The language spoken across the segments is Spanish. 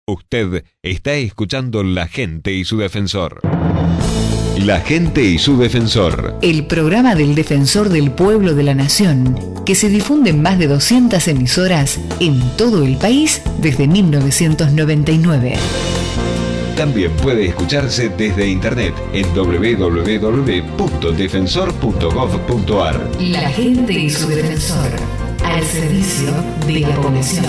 Usted está escuchando La Gente y su Defensor. La Gente y su Defensor. El programa del Defensor del Pueblo de la Nación, que se difunde en más de 200 emisoras en todo el país desde 1999. También puede escucharse desde internet en www.defensor.gov.ar. La Gente y su Defensor, al servicio de la población.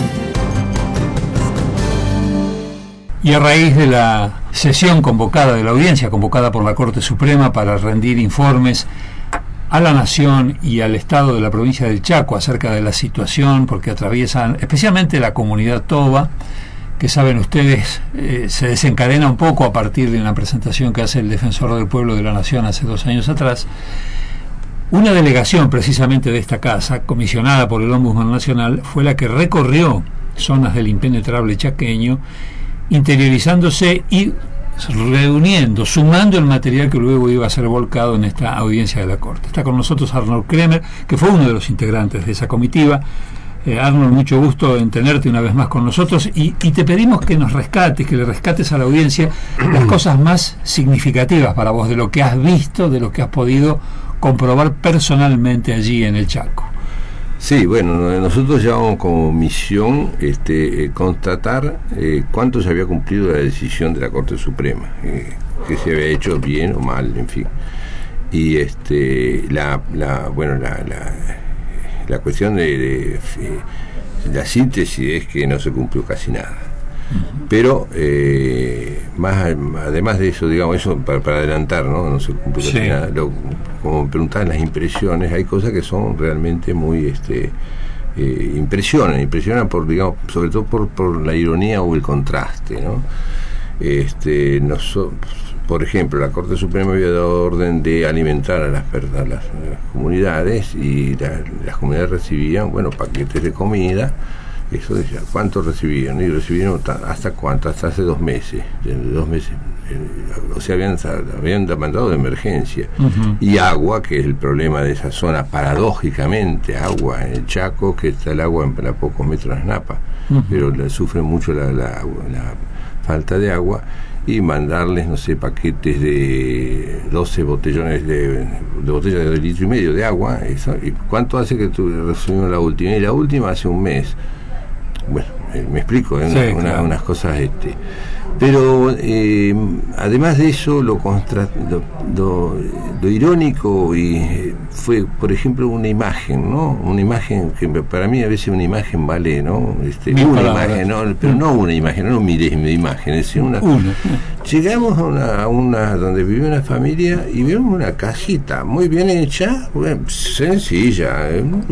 Y a raíz de la sesión convocada, de la audiencia convocada por la Corte Suprema para rendir informes a la Nación y al Estado de la provincia del Chaco acerca de la situación, porque atraviesan especialmente la comunidad toba, que saben ustedes se desencadena un poco a partir de una presentación que hace el Defensor del Pueblo de la Nación hace 2 años atrás. Una delegación precisamente de esta casa, comisionada por el Ombudsman Nacional, fue la que recorrió zonas del impenetrable chaqueño, interiorizándose y reuniendo, sumando el material que luego iba a ser volcado en esta audiencia de la Corte. Está con nosotros Arnold Kremer, que fue uno de los integrantes de esa comitiva. Arnold, mucho gusto en tenerte una vez más con nosotros y te pedimos que nos rescates, que le rescates a la audiencia las cosas más significativas para vos de lo que has visto, de lo que has podido comprobar personalmente allí en el Chaco. Sí, bueno, nosotros llevamos como misión constatar cuánto se había cumplido la decisión de la Corte Suprema, que se había hecho bien o mal, en fin. Y la cuestión de la síntesis es que no se cumplió casi nada. Pero además de eso, digamos, eso para adelantar, no se cumplió casi nada. Como preguntaban las impresiones, hay cosas que son realmente muy impresionan por, digamos, sobre todo por la ironía o el contraste, ¿no? Por ejemplo, la Corte Suprema había dado orden de alimentar a las comunidades y las comunidades recibían, paquetes de comida. Eso decía, ¿cuánto recibieron? Y recibieron ¿hasta cuánto? Hasta hace 2 meses. O sea, habían mandado de emergencia. Y agua, que es el problema de esa zona, paradójicamente, agua en el Chaco, que está el agua a pocos metros de Napa, pero sufre mucho la falta de agua, y mandarles, paquetes de 12 botellones de botellas de 1,5 litros de agua. Eso. ¿Y cuánto hace que recibimos la última? Y la última hace 1 mes. Bueno, me explico, unas cosas pero además de eso lo irónico fue, por ejemplo, una imagen, ¿no? Una imagen que para mí a veces una imagen vale, ¿no? Una imagen, ¿no? Pero no una imagen, no miles de imágenes, sino llegamos a una donde vivía una familia y vemos una casita muy bien hecha, sencilla,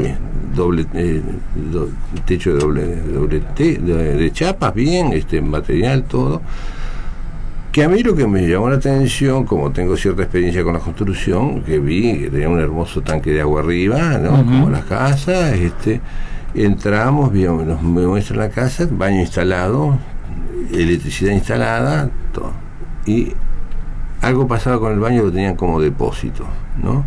techo de chapas, bien, material, todo. Que a mí lo que me llamó la atención, como tengo cierta experiencia con la construcción, que vi que tenía un hermoso tanque de agua arriba, ¿no? Como las casas, entramos, me muestran la casa, baño instalado, electricidad instalada, todo. Y algo pasaba con el baño, lo tenían como depósito, ¿no?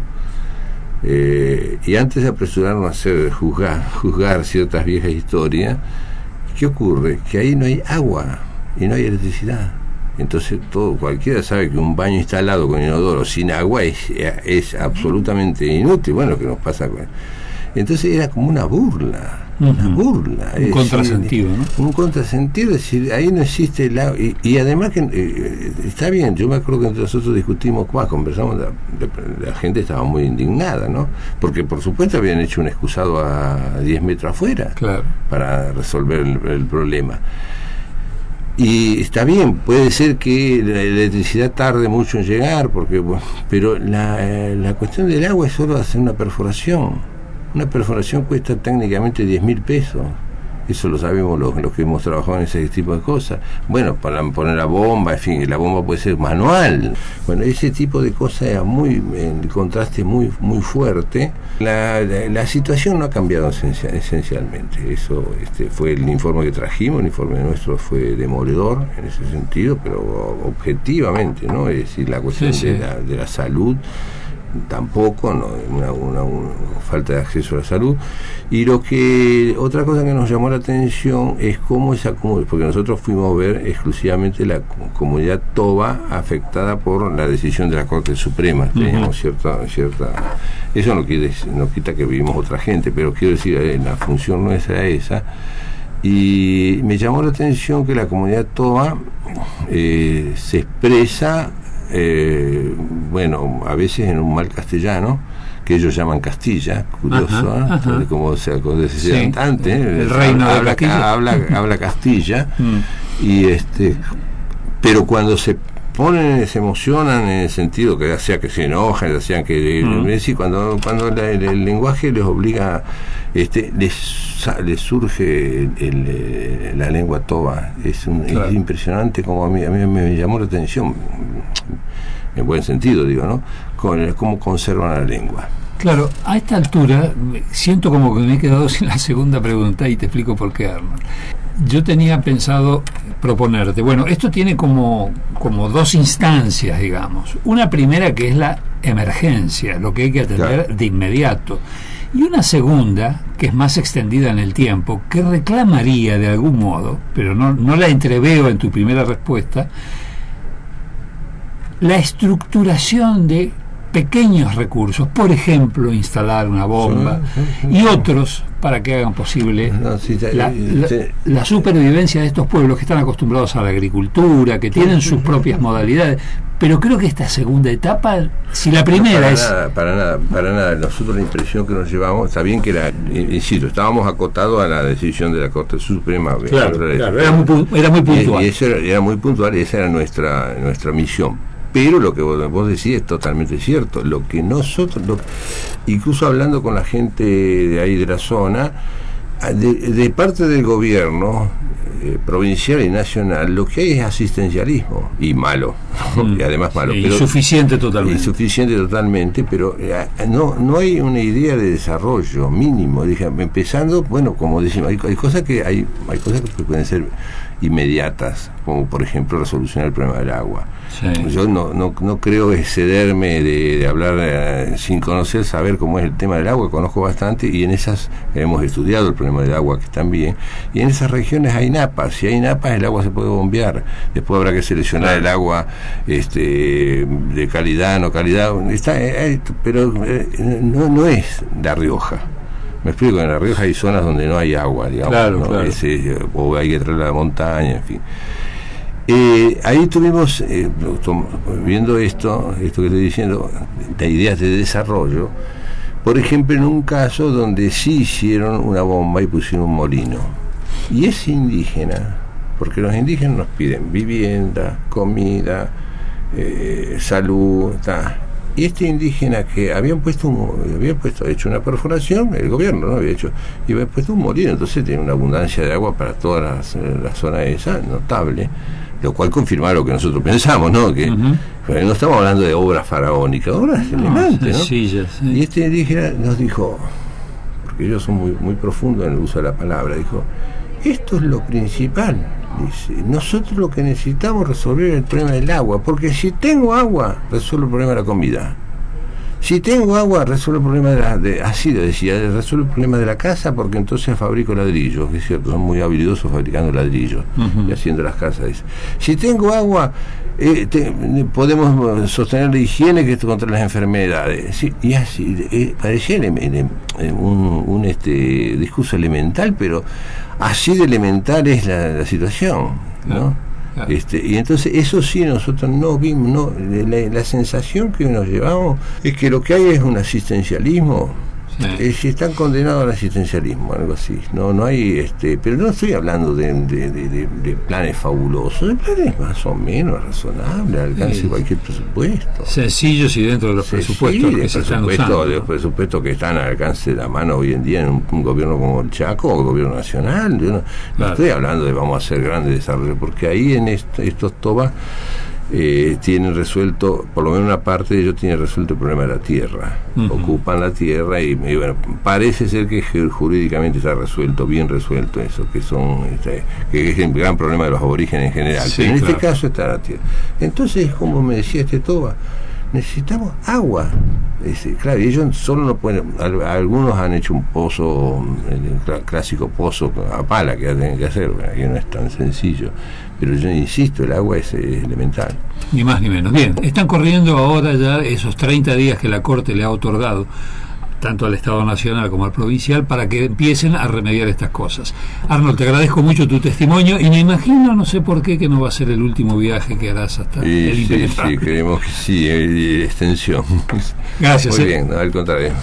Y antes de apresurarnos a juzgar ciertas viejas historias, ¿qué ocurre? Que ahí no hay agua y no hay electricidad. Entonces cualquiera sabe que un baño instalado con inodoro sin agua es absolutamente inútil. Bueno, que nos pasa con... Entonces era como una burla. Un contrasentido, ¿no? Un contrasentido, es decir, ahí no existe el agua. Y además que está bien, yo me acuerdo que entre nosotros discutimos, conversamos, la gente estaba muy indignada, ¿no? Porque por supuesto habían hecho un excusado a 10 metros afuera, claro, para resolver el problema. Y está bien, puede ser que la electricidad tarde mucho en llegar, pero la cuestión del agua es solo hacer una perforación. Una perforación cuesta técnicamente 10.000 pesos. Eso lo sabemos los que hemos trabajado en ese tipo de cosas. Bueno, para poner la bomba, en fin, la bomba puede ser manual. Bueno, ese tipo de cosas era el contraste muy muy fuerte. La situación no ha cambiado esencialmente. Eso fue el informe que trajimos, el informe nuestro fue demoledor en ese sentido, pero objetivamente, ¿no? Es decir, la cuestión de la salud tampoco, no, una falta de acceso a la salud. Y otra cosa que nos llamó la atención es cómo esa comunidad, porque nosotros fuimos a ver exclusivamente la comunidad toba afectada por la decisión de la Corte Suprema. Teníamos cierta eso no quita que vivimos otra gente, pero quiero decir, la función nuestra era esa. Y me llamó la atención que la comunidad toba se expresa, a veces en un mal castellano, que ellos llaman Castilla, curioso, como se decía antes, el reino habla Castilla, y pero cuando se emocionan en el sentido que sea que se enojan, decían que cuando el lenguaje les obliga, les surge la lengua toba. Es impresionante, como a mí me llamó la atención, en buen sentido digo, ¿no? Cómo conservan la lengua. Claro, a esta altura siento como que me he quedado sin la segunda pregunta y te explico por qué, Arnold. Yo tenía pensado proponerte, bueno, esto tiene como dos instancias, digamos. Una primera que es la emergencia, lo que hay que atender de inmediato. Y una segunda, que es más extendida en el tiempo, que reclamaría de algún modo, pero no la entreveo en tu primera respuesta, la estructuración de pequeños recursos, por ejemplo, instalar una bomba y otros para que hagan posible la supervivencia de estos pueblos que están acostumbrados a la agricultura, que tienen sus propias modalidades. Pero creo que esta segunda etapa, si la primera para nada. Nosotros la impresión que nos llevamos, está bien que insisto, estábamos acotados a la decisión de la Corte Suprema. Claro, era muy puntual. Y eso era muy puntual, y esa era nuestra misión. Pero lo que vos decís es totalmente cierto. Lo que nosotros, incluso hablando con la gente de ahí de la zona, de parte del gobierno provincial y nacional, lo que hay es asistencialismo, y malo, y además malo. Pero insuficiente totalmente, pero no hay una idea de desarrollo mínimo. Empezando, como decimos, hay cosas que pueden ser inmediatas, como por ejemplo resolucionar el problema del agua. Yo no creo excederme de hablar sin conocer, saber cómo es el tema del agua. Conozco bastante, y en esas hemos estudiado el problema del agua, que también, y en esas regiones hay napas. Si hay napas, el agua se puede bombear. Después habrá que seleccionar el agua de calidad, no calidad, pero no es La Rioja. Me explico, en La Rioja hay zonas donde no hay agua, digamos, o hay que traerla a la montaña, en fin. Ahí estuvimos viendo esto que estoy diciendo, de ideas de desarrollo. Por ejemplo, en un caso donde sí hicieron una bomba y pusieron un molino, y es indígena, porque los indígenas nos piden vivienda, comida, salud, y este indígena que habían hecho una perforación, el gobierno no había hecho, y había puesto un molino, entonces tiene una abundancia de agua para toda la zona esa, notable, lo cual confirma lo que nosotros pensamos, ¿no? Que no estamos hablando de obras faraónicas, obras elegantes, ¿no? Y este indígena nos dijo, porque ellos son muy, muy profundos en el uso de la palabra, dijo: esto es lo principal. Dice, nosotros lo que necesitamos es resolver el problema del agua, porque si tengo agua, resuelvo el problema de la comida. Si tengo agua, resuelvo el problema resuelvo el problema de la casa, porque entonces fabrico ladrillos, que es cierto, son muy habilidosos fabricando ladrillos y haciendo las casas. Dice, si tengo agua, podemos sostener la higiene que contra las enfermedades. Sí, y así, parecía un discurso elemental, pero así de elemental es la situación, ¿no? Y entonces eso sí, nosotros no vimos, la sensación que nos llevamos es que lo que hay es un asistencialismo. Si están condenados al asistencialismo, algo así. No hay, pero no estoy hablando de planes fabulosos, de planes más o menos razonables, al alcance de cualquier presupuesto. Sencillos y dentro de los presupuestos que se están usando. De los presupuestos que están al alcance de la mano hoy en día en un gobierno como el Chaco o el gobierno nacional. Yo no estoy hablando de vamos a hacer grandes desarrollos, porque ahí en estos tobas tienen resuelto, por lo menos una parte de ellos tiene resuelto el problema de la tierra. Ocupan la tierra y bueno, parece ser que jurídicamente está resuelto, bien resuelto eso, que es el gran problema de los aborígenes en general. Pero en este caso está la tierra. Entonces, como me decía toba, necesitamos agua. Claro, y ellos solo no pueden, algunos han hecho un pozo, el clásico pozo a pala que ya tienen que hacer, que no es tan sencillo, pero yo insisto, el agua es elemental. Ni más ni menos. Bien, están corriendo ahora ya esos 30 días que la Corte le ha otorgado tanto al Estado Nacional como al provincial, para que empiecen a remediar estas cosas. Arnold, te agradezco mucho tu testimonio y me imagino, no sé por qué, que no va a ser el último viaje que harás hasta el impenetrable. Sí, creemos que sí, extensión. Gracias. Muy bien, no, al contrario.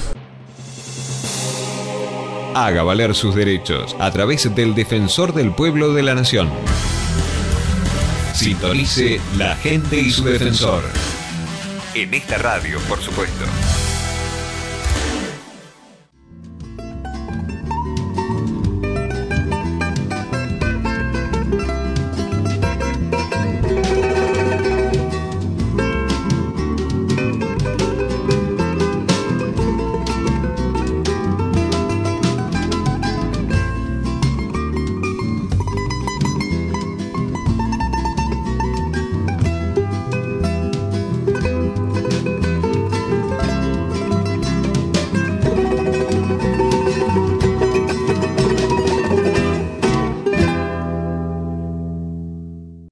Haga valer sus derechos a través del Defensor del Pueblo de la Nación. Sintonice La Gente y su Defensor. En esta radio, por supuesto.